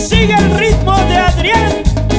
sigue el ritmo de Adrián.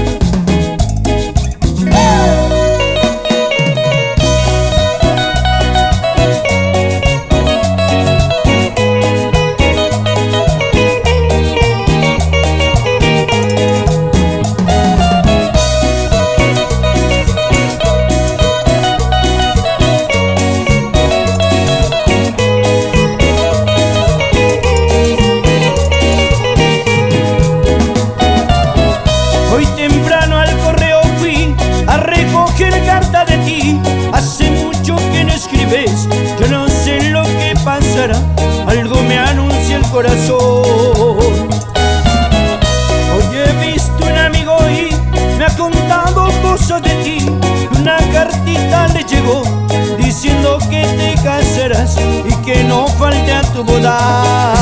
Hoy temprano al correo fui a recoger carta de ti. Hace mucho que no escribes, yo no sé lo que pasará. Algo me anuncia el corazón. Hoy he visto un amigo y me ha contado cosas de ti. Una cartita le llegó diciendo que te casarás y que no falte a tu boda.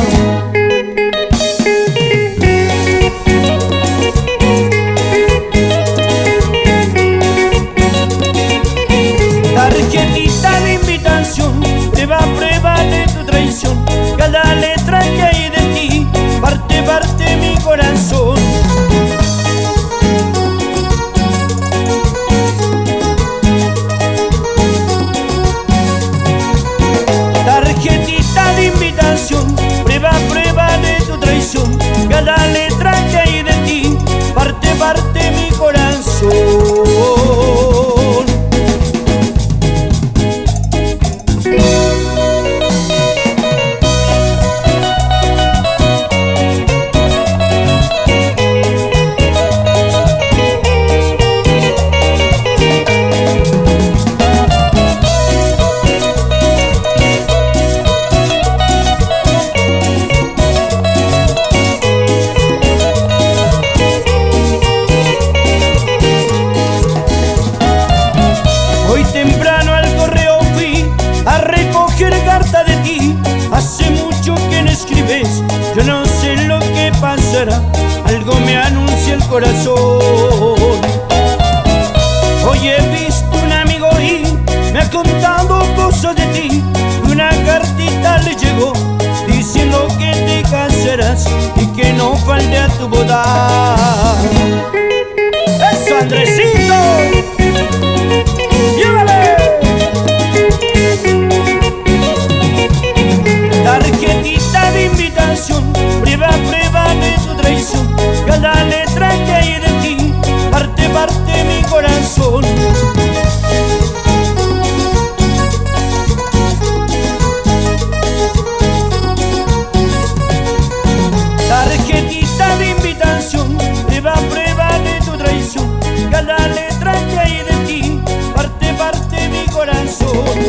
Tarjetita de invitación, prueba a prueba de tu traición. Cada letra que hay de ti parte mi corazón. Tarjetita de invitación, prueba a prueba de tu traición. Cada letra que hay de ti parte mi corazón. Hoy temprano al correo fui a recoger carta de ti. Hace mucho que no escribes, yo no sé lo que pasará. Algo me anuncia el corazón. Hoy he visto un amigo y me ha contado cosas de ti. Una cartita le llegó diciendo que te casarás y que no falte a tu boda. ¡Eso, Andresito! ¡Llévale! Tarjetita de invitación, prueba a prueba de tu traición. Cada letra que hay de ti parte mi corazón. Tarjetita de invitación, prueba a prueba de tu traición. Cada letra que hay de ti parte mi corazón.